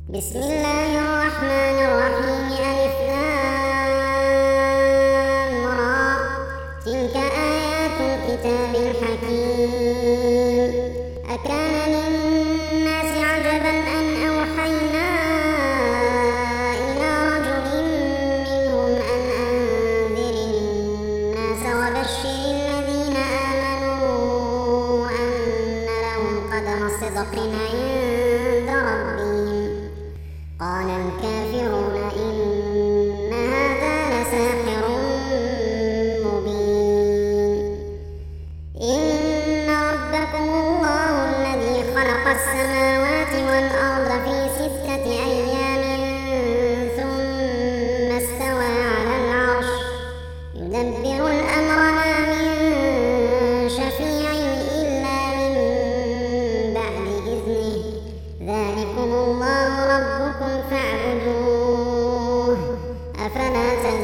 بسم الله الرحمن الرحيم. ألف لام را. تلك آيات الكتاب الحكيم. أكان للناس عجبا أن أوحينا إلى رجل منهم أن أنذر الناس وبشر الذين آمنوا أن لهم قدم صدق عند ربهم. قال الكافرون إن هذا لساحر مبين. إن ربكم الله الذي خلق السماوات والأرض في 6 أيام ثم استوى على العرش يدبر الأمر ما من شفيع إلا من بعد إذنه. ذلكم الله ربكم فاعبدوه أفلا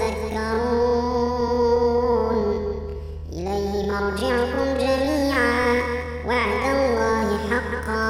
تذكرون. إليه مرجعكم جميعا وعد الله حقا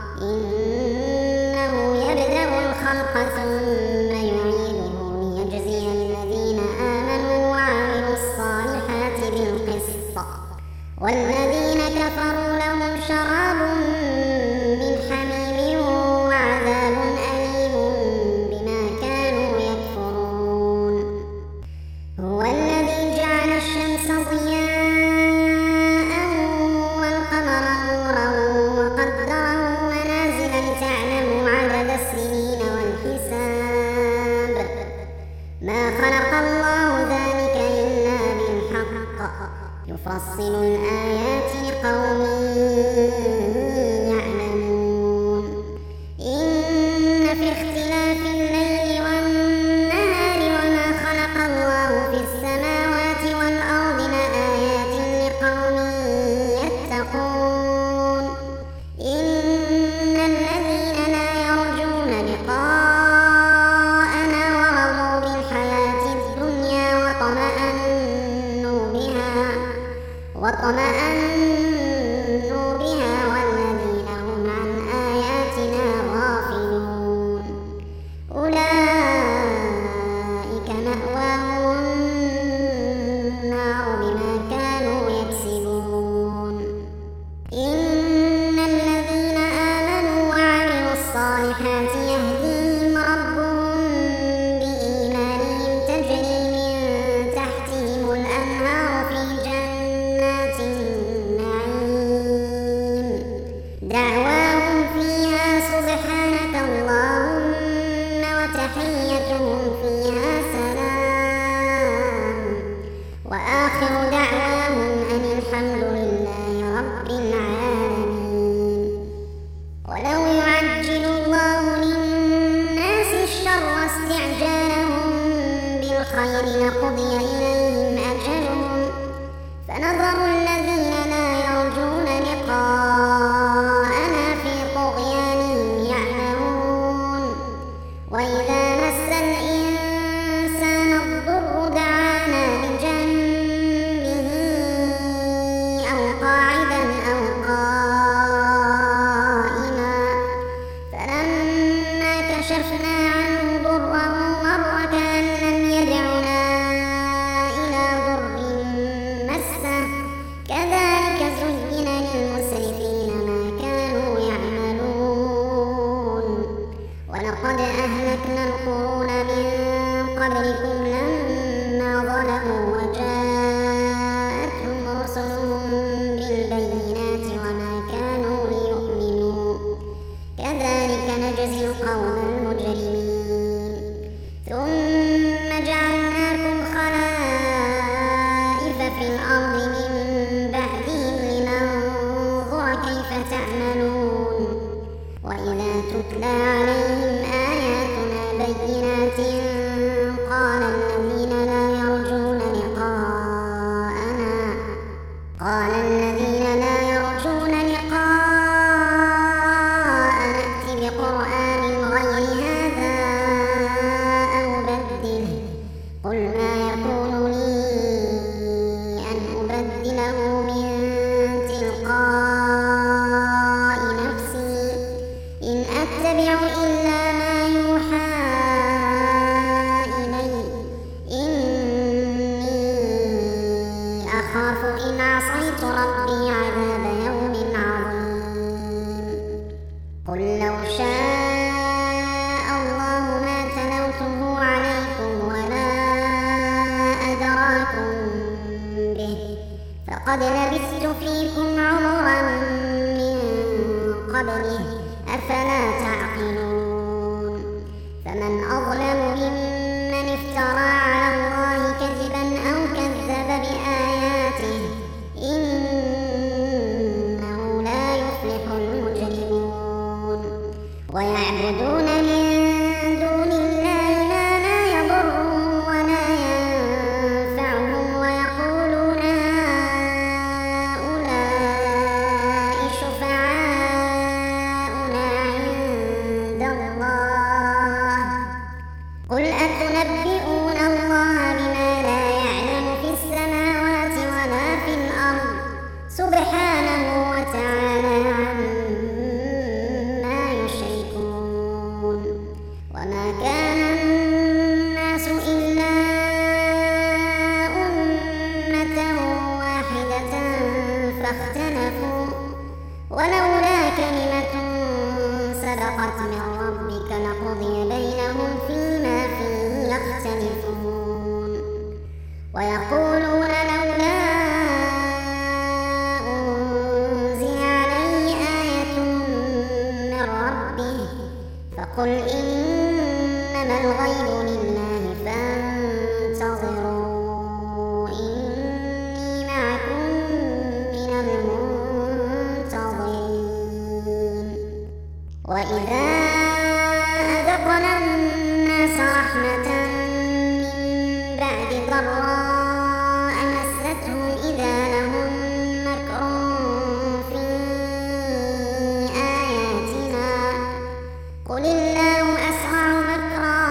إنه يبدأ الخلق ثم يعيده ليجزي الذين آمنوا وعملوا الصالحات بالقسط والذين كفروا لهم شراب من حميم وعذاب أليم بما كانوا يكفرون. هو الذي جعل الشمس ضياء والقمر نورا وقدره منازل لتعلموا عدد السنين والحساب. ما خلق الله ذلك إلا بالحق يفصل الآيات لقوم يعلمون. إن في اختلاف الليل والنهار وما خلق الله في السماوات والأرض لآيات لقوم يتقون. إن الذين لا يرجون لقاءنا ورضوا بالحياة الدنيا واطمأنوا بها والذين هم عن آياتنا غافلون أولئك مأواهم النار بما كانوا يكسبون. إن الذين آمنوا وعملوا الصالحات يهديهم ربهم بإيمانهم تجري من تحتهم الأنهار في جنات النعيم. دعواهم فيها سبحانك اللهم وتحيتهم فيها سلام وآخر دعواهم أن الحمد لله رب العالمين. ولو يعجل الله للناس الشر استعجالهم بالخير لقضي إليهم أجلهم فنظر الذين لا يرجون لقاءنا في طغيانهم يعمهون. وإذا مس الإنسان الضر دعانا لجنبه أو قاعدا أو قائما فلما كشفنا عنه ضره مر كأن لم يدعنا إلى ضر مسه. كذلك زين للمسرفين ما كانوا يعملون. ولقد أهلكنا القرون من قبلكم لما ظلموا وجاءتهم رسلهم بالبينات وما كانوا ليؤمنوا. كذلك نجزي القوم المجرمين. ثم جعلناكم خلائف في الأرض من بعدهم لننظر كيف تعملون. وإذا تتلى عليهم آياتنا بينات قال الذين لا يرجون لقاءنا ائت بقرآن غير هذا أو بدله. قل ما يكون لي أن أبدله من تلقاء نفسي إن أتبع إلا ما لقد لبثت فيكم عمرا من قبله أفلا تعقلون فمن أظلم ممن افترى على الله كذبا أو كذب بآياته إنه لا يفلح المجرمون ويعبدون من دون الله ما لا يضرهم ولا ينفعهم ويقولون هؤلاء شفعاؤنا عند الله قل أتنبئون الله بما لا يعلم في السماوات ولا في الأرض سبحانه وتعالى عما يشركون وما كان الناس إلا أمة واحدة فاختلفوا ولولا كلمة سبقت من ربك لقضي بينهم فيما فيه يختلفون ويقولون لولا أنزل عليه آية من ربه فقل إنما الغيب لله فانتظروا إني معكم من المنتظرين وإذا أذقنا الناس رحمة من بعد ضراء مستهم إذا لهم مكر في آياتنا قل الله أسرع مكرا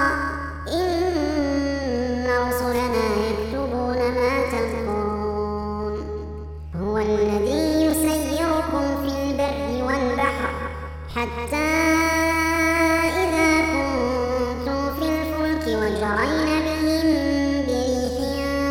إن رسلنا يكتبون ما تمكرون هو الذي يسيركم في البر والبحر حتى إذا كنتم في الفلك وجرين بهم بريح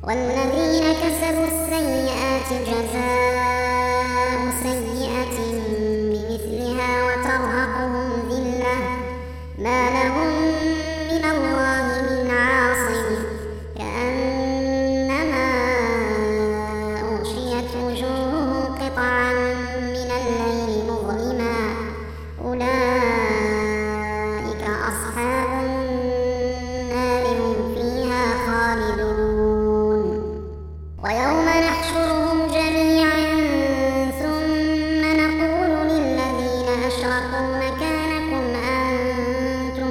والذين كسبوا السيئات جزاء سيئة بمثلها وترهقهم ذلة ما لهم من الله من عاصم كأنما أغشيت وجوههم قطعا من الليل مظلما أولئك أصحاب النار هم فيها خالدون ويوم نحشرهم جميعا ثم نقول للذين أشركوا مكانكم أنتم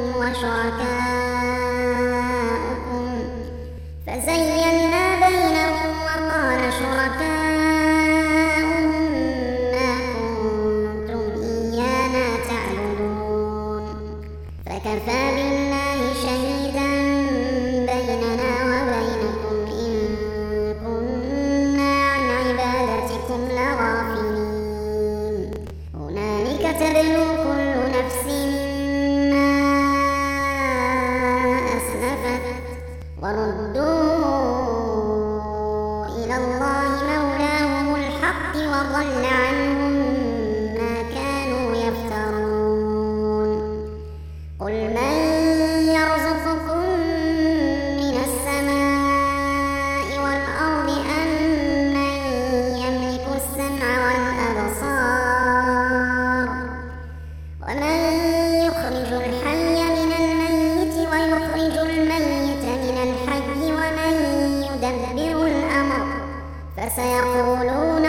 وشركاؤكم فزيّلنا بينهم وقال شركاؤهم ما كنتم إيانا تعبدون فكفى بالله شهيدا بيننا وبينكم إن كنا عن عبادتكم لغافلين هنالك تبلو كل نفس ما أسلفت وردوا إلى الله مولاهم الحق وضل عنهم ما كانوا يفترون قل من يرزقكم من السماء والأرض أم من يملك السمع والأبصار ومن يخرج الحي من الميت ويخرج الميت من الحي ومن يدبر الأمر فسيقولون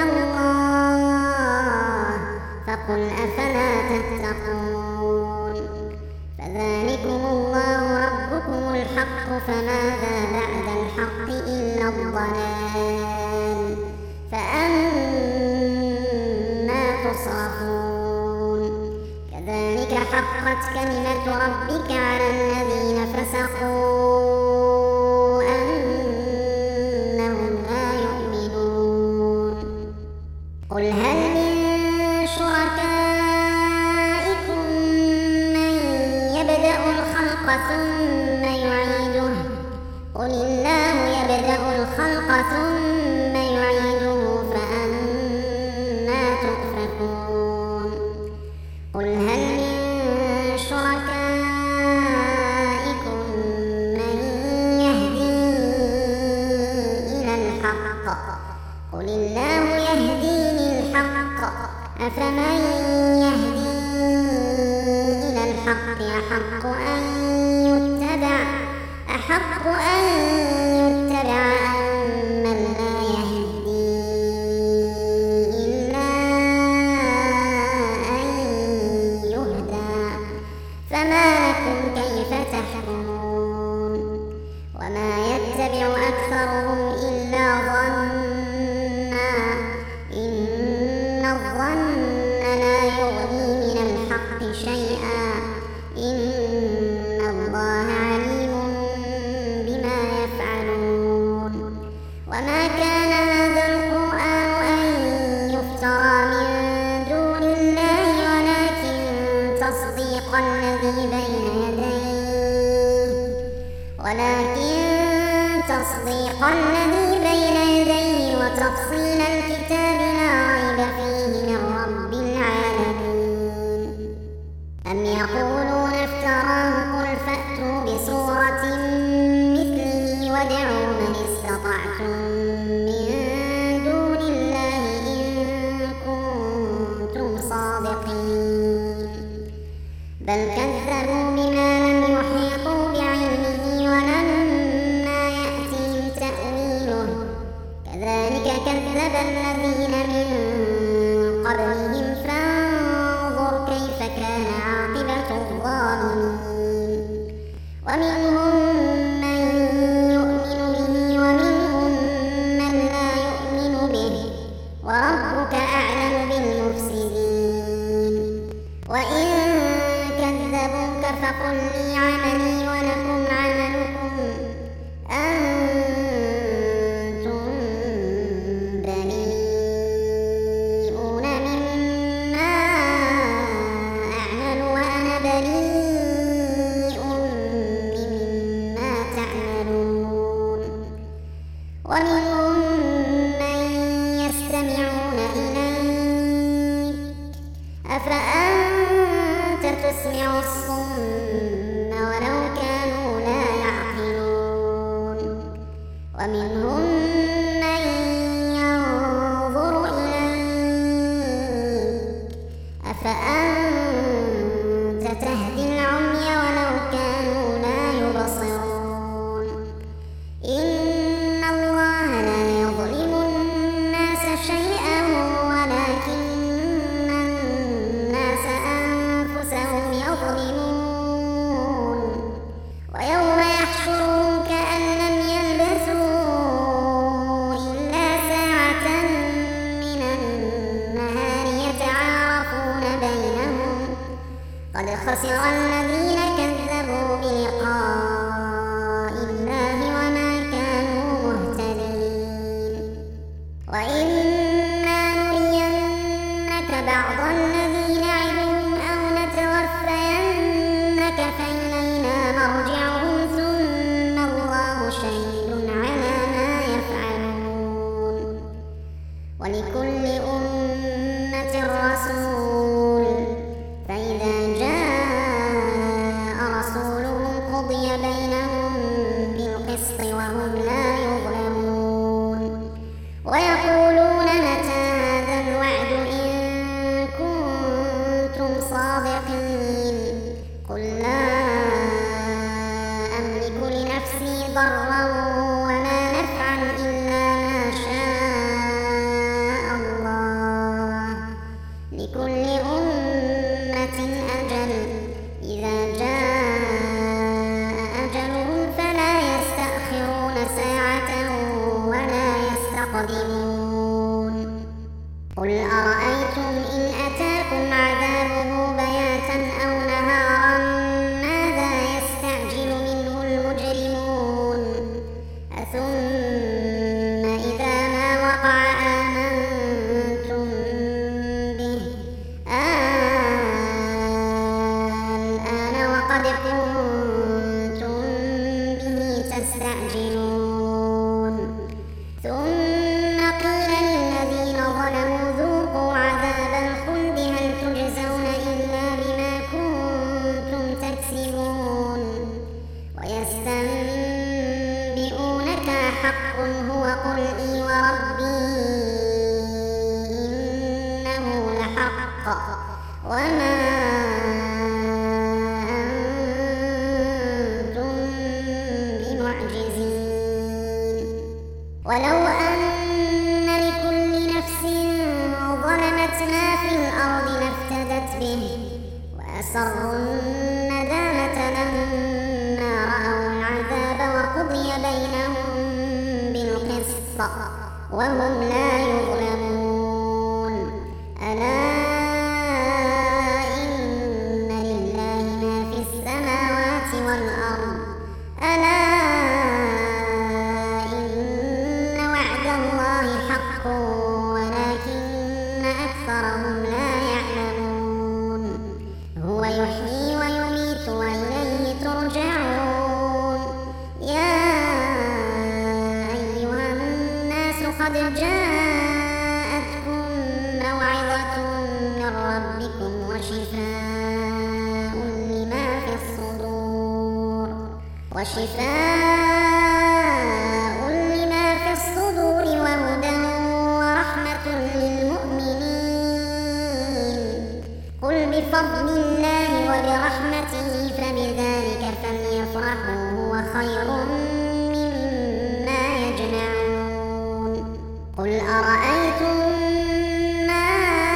الله فقل أفلا تتقون فذلكم الله ربكم الحق فماذا بعد الحق إلا الضلال فأنا تصرفون كذلك حقت كلمة ربك على الذين فسقوا أنهم لا يؤمنون قل هل من شركائكم من يبدأ الخلق ثم يعيده قل الله يبدأ الخلق ثم يعيده فأنا تؤفكون قل هل من شركائكم من يهدي إلى الحق قل الله يهدي للحق أفمن يهدي إلى الحق أحق أن يتبع أمن لا يهدي إلا أن يهدى فما لكم كيف تحكمون وما يتبع أكثرهم إلا ظنا إن الظن لا يغني من الحق شيئا إن الله عليم بما يفعلون وما كان هذا القرآن أن يفترى من دون الله ولكن تصديق الذي بين يديه وتفصيل الكتاب لا ريب فيه من رب العالمين أم يقولون افتراه قل فأتوا بسورة مثله وادعوا من استطعتم من دون الله إن كنتم صادقين بل كذبوا بما لم يحيطوا بعلمه ولما يأتهم تأويله كذلك كذب الذين من قبلهم فانظر كيف كان عاقبة الظالمين ومنهم من يؤمن به ومنهم من لا يؤمن به وربك أعلم بالمفسدين وإن كذبوك فقل لي عملي ولكم عملكم أنتم بريئون مما ومنهم من يستمعون إليك أفأنت تسمع الصم ولو كانوا لا يعقلون ومنهم من ينظر إليك أفأنت تهدي العمي ولو كانوا لا يبصرون إن الله لا يظلم الناس شيئا ولكن الناس أنفسهم يظلمون ويوم يحشرهم كأن لم يلبثوا إلا ساعة من النهار يتعارفون بينهم قد خسر الذين كذبوا بلقاء الله وما كانوا مهتدين وإما نرينك بعض الذي نعدهم أو نتوفينك فإلينا مرجعهم ثم الله شهيد على ما يفعلون ولكل أمة رسول فإذا جاء رسولهم قضي بينهم بالقسط وهم لا يظلمون ويقولون متى هذا الوعد إن كنتم صادقين قل لا أملك لنفسي ضرا ولا نفعا إلا ما شاء الله لكل أمة أجل إذا جاء أجلهم فلا يستأخرون ساعة ولا يستقدمون قل أرأيتم إن أتاكم عذابه بياتا أو نهارا ماذا يستعجل منه المجرمون أثم إذا ما وقع آمنتم به الآن وقد كنتم به تستعجلون ثم قيل للذين ظلموا ذوقوا عذاب الخلد هل تجزون إلا بما كنتم تكسبون ويستنبئونك حق هو قل إي وربي إنه لحق وما أنتم بمعجزين ولو أن لكل نفس ظلمت ما في الأرض لافتدت به وأسروا الندامة لما رأوا العذاب وقضي بينهم بالقسط وهم لا يظلمون ألا إن لله ما في السماوات والأرض ألا إن وعد الله حق ولكن أكثرهم لا يعلمون هو يحيي ويميت وإليه ترجعون يا أيها الناس قد جاءتكم موعظة من ربكم وشفاء لما في الصدور وهدى ورحمة للمؤمنين قل بفضل الله وبرحمته فبذلك فليفرحوا هو خير مما يجمعون قل أرأيتم ما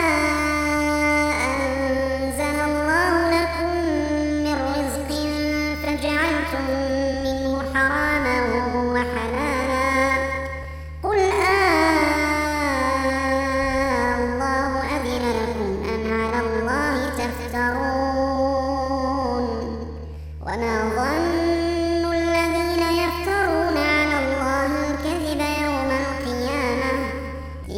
أنزل الله لكم من رزق فجعلتم منه حراما وحلالا قل الله أذن لكم أم على الله تفترون وما ظن الذين يفترون على الله الكذب يوم القيامة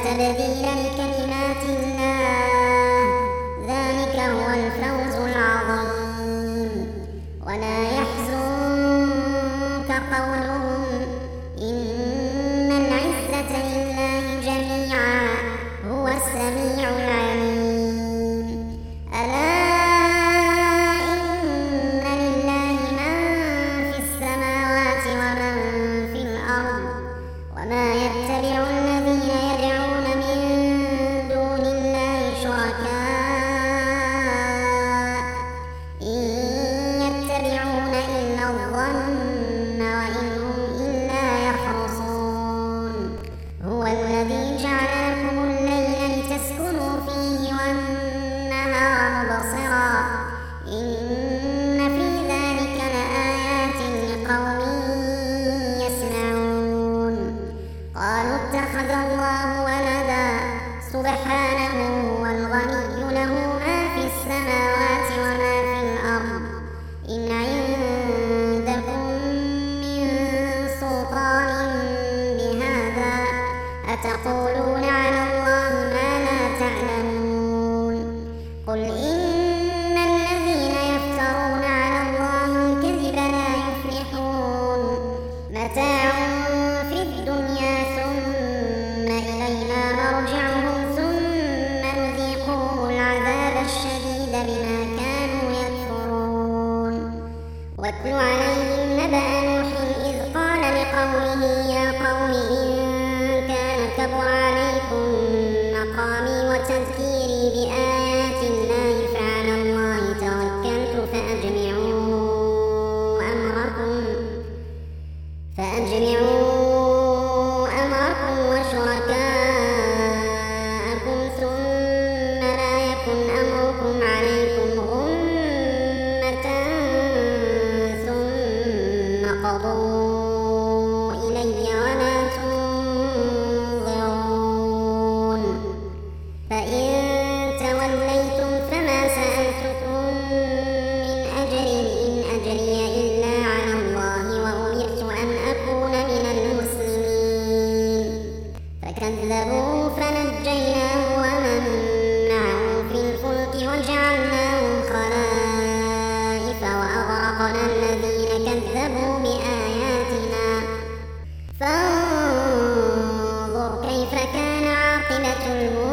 تبديل لكلمات الله ذلك هو الفوز العظيم ولا يحزنك قولهم إن العزة لله جميعا هو السميع العليم ألا إن لله من في السماوات ومن في الأرض وما يتبع الذين يدعون من دون الله شركاء إن يتبعون إلا الظن وإن هم إلا يخرصون هو الذي جعل لكم الليل لتسكنوا فيه والنهار مبصرا إن في ذلك لآيات لقوم يسمعون قالوا اتخذ الله ولدا سبحانه هو الغني له ما في السماوات وما في الأرض إن عندكم من سلطان بهذا أتقولون على الله ما لا تعلمون قل إن الذين يفترون على الله الكذب لا يفلحون متاع في الدنيا ثم إلينا مرجعهم ثم نذيقهم العذاب الشديد بما كانوا يكفرون واتل عليهم نبأ نوح إذ قال لقومه يا قوم إن كان كبر عليكم مقامي وتذكيري بآيات الله فعلى الله توكلت فأجمعوا أمركم وشركاءكم ثم لا يكن أمركم عليكم غمة ثم قضوا إلي ولا تنظرون فإن توليتم فما سألتكم من أجر إن أجري إلا على الله وأمرت أن أكون من المسلمين فكذبوه فنجيناه ومن معه في الفلك وجعلناهم خلائف وأغرقنا الذين كذبوا بآياتنا فانظر كيف كان عاقبة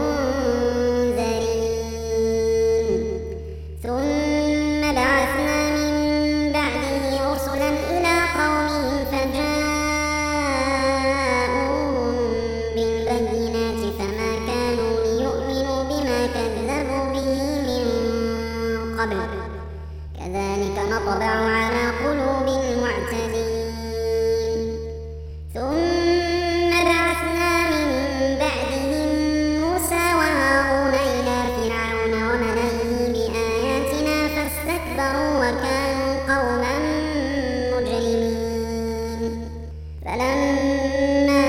المنذرين ثم بعثنا من بعده رسلا إلى قومهم فجاءوهم بالبينات فما كانوا ليؤمنوا بما كذبوا به من قبل كذلك نطبع على قلوب المعتدين ثم بعثنا من بعدهم موسى وهارون إلى فرعون وملئه بآياتنا فاستكبروا وكانوا قوما مجرمين فلما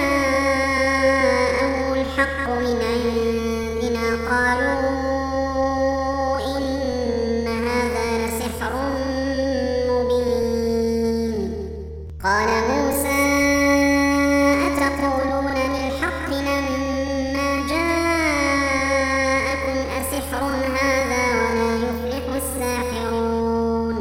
جاءهم الحق من عندنا قالوا إن هذا لسحر مبين قال موسى أتقولون للحق لما جاءكم أسحر هذا ولا يفلح الساحرون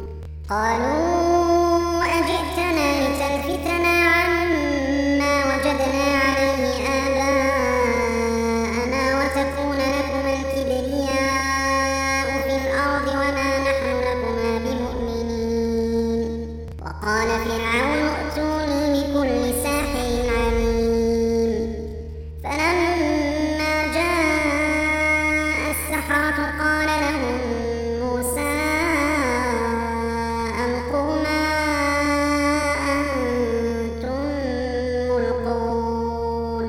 قالوا أجئتنا لتلفتنا عما وجدنا عليه آباءنا وتكون لكما الكبرياء في الأرض وما نحن لكما بمؤمنين وقال فرعون ائتوني بكل ساحر عليم فلما جاء السحرة قال لهم موسى ألقوا ما أنتم ملقون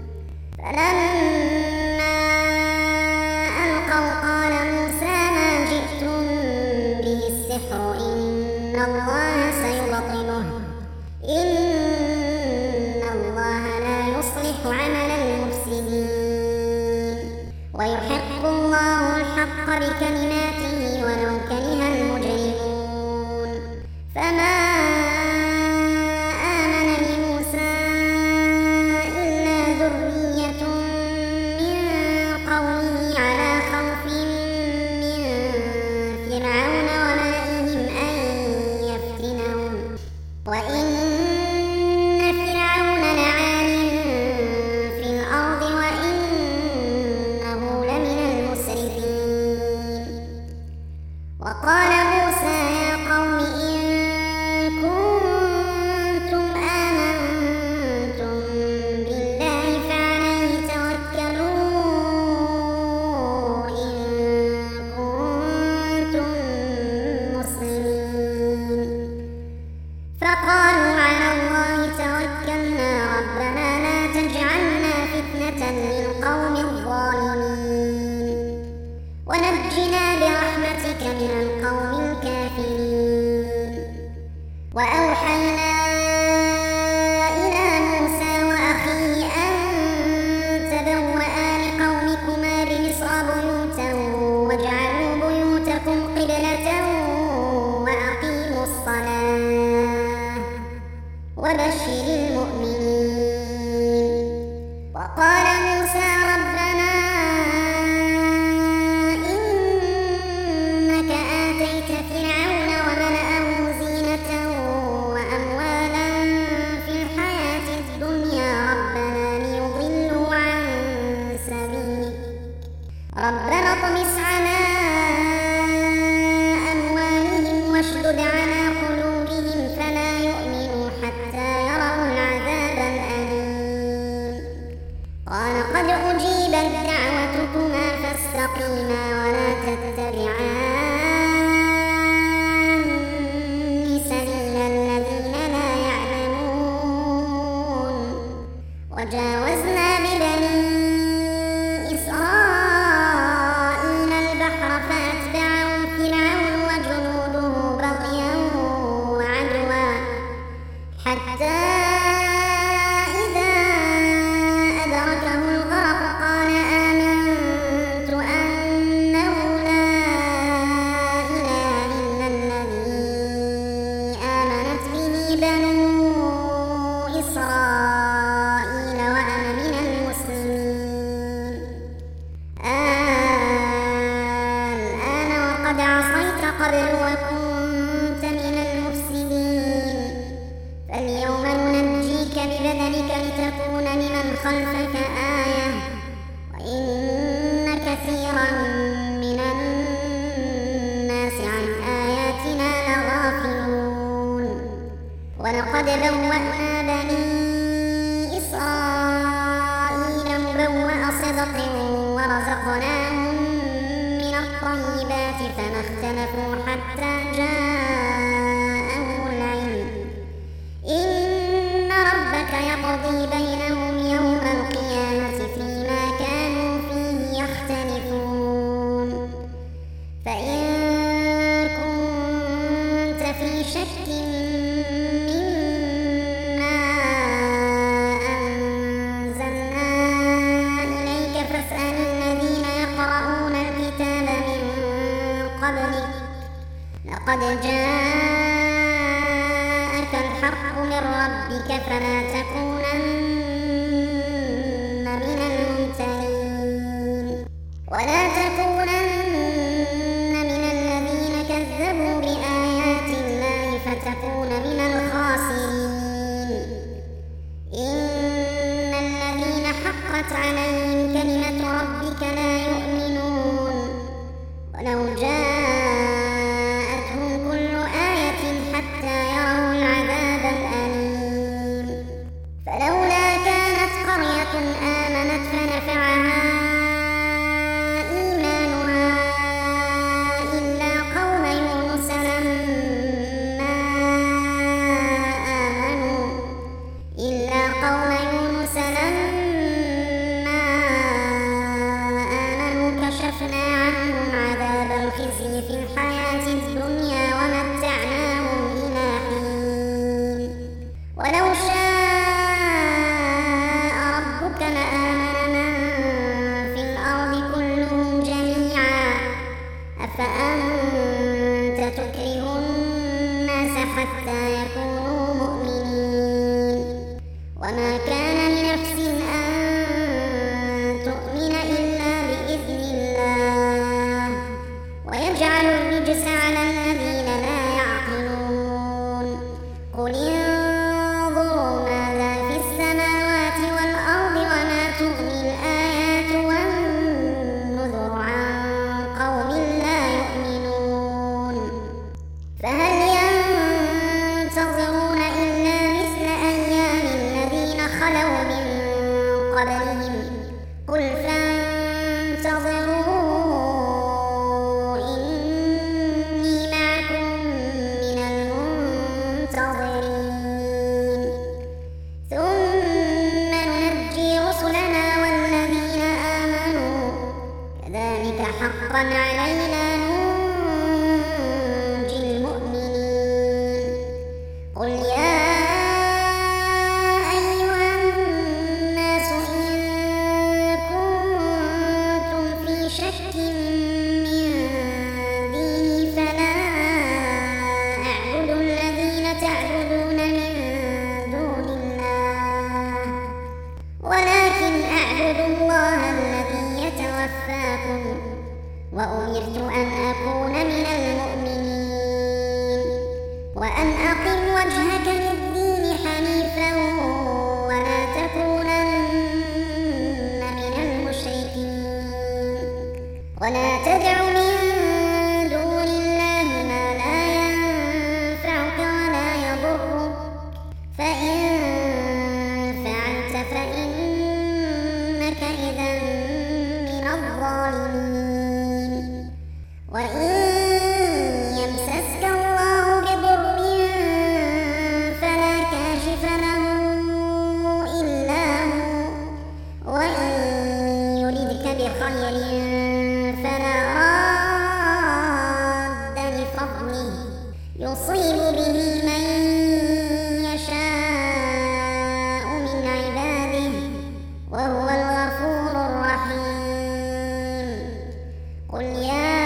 فلما ألقوا قال موسى ما جئتم به السحر إن الله سيبطله إن الله لا يصلح عمل المفسدين ويحق الله الحق بكلماته ولو كره المجرمون فما آمن لموسى إلا ذرية ربنا اطمس على أموالهم واشدد على قلوبهم فلا يؤمنوا حتى يروا العذاب الأليم قال قد أجيبت دعوتكما فاستقيما ولا تتبعان سبيل الذين لا يعلمون وجاوزنا ببني إسرائيل البحر فأتبعهم فرعون وجنوده بغيا وعدوا حتى إذا أدركه الغرق قال آمنت أنه لا إله إلا الذي آمنت به بنو إسرائيل وأنا من المسلمين الآن وقد عصيت قبل وكنت من المفسدين فاليوم ننجيك ببدنك لتكون لمن خلفك آية وإن كثيرا من الناس عن آياتنا لغافلون ولقد بوأنا بني إسرائيل مبوأ صدق ورزقناهم من الطيبات فما اختلفوا حتى جاءهم العلم إن ربك يقضي بينهم يوم القيامة فيما كانوا فيه يختلفون فإن كنت في شك مما أنزلنا إليك فاسأل الذين يقرؤون الكتاب من قبلك لقد جاءك الحق من ربك فلا تكونن من الممترين ولا تكونن من الذين كذبوا بآيات الله فتكون من الخاسرين إن الذين حقت عليهم كلمة ربك لا يؤمنون ولو جاءتهم كل آية حتى يروا العذاب الأليم فلولا كانت قرية آمنت فنفعها إيمانها إلا قوم يونس لما آمنوا كشفنا عنهم عذاب الخزي في الحياة الدنيا ومتعناهم إلى حين ولو شاء ربك لآمن من في الأرض كلهم جميعا أفأنت تكره الناس حتى يكونوا مؤمنين وما كان لنفس أن تؤمن إلا بإذن الله ويجعل الرجس على الذين لا يعقلون قل انظروا ماذا في السماوات والأرض وما تغني الآيات والنذر عن قوم لا يؤمنون فهل ينتظرون إلا مثل أيام الذين خلوا من قبلهم قل فانتظروا إني معكم من المنتظرين ثم ننجي رسلنا والذين آمنوا كذلك حقا علينا ننجي المؤمنين قل يا أيها الناس إن كنتم في شك من ديني فلا أعبد الذين تعبدون من دون الله ولكن أعبد الله الذي يتوفاكم وأمرت أن أكون من المؤمنين وأن أقم وجهك للدين حنيفا ولا تكونن من المشركين ولا تدع من دون الله ما لا ينفعك ولا يضرك فإن فعلت فإنك إذا من الظالمين وإن يمسسك الله بضر فلا كاشف له إلا هو وإن يردك بخير فلا راد لفضله يصيب به من يشاء من عباده وهو الغفور الرحيم قل يا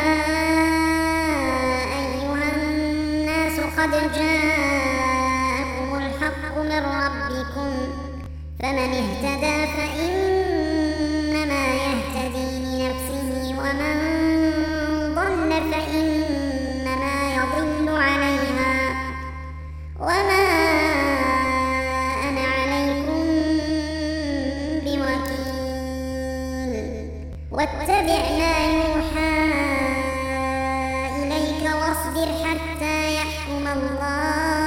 أيها الناس قد جاءكم الحق من ربكم فمن اهتدى فإنما يهتدي لنفسه ومن ضل فإنما يضل عليها وما أنا عليكم بوكيل واتبع ما يوحى إليك واصبر حتى يحكم الله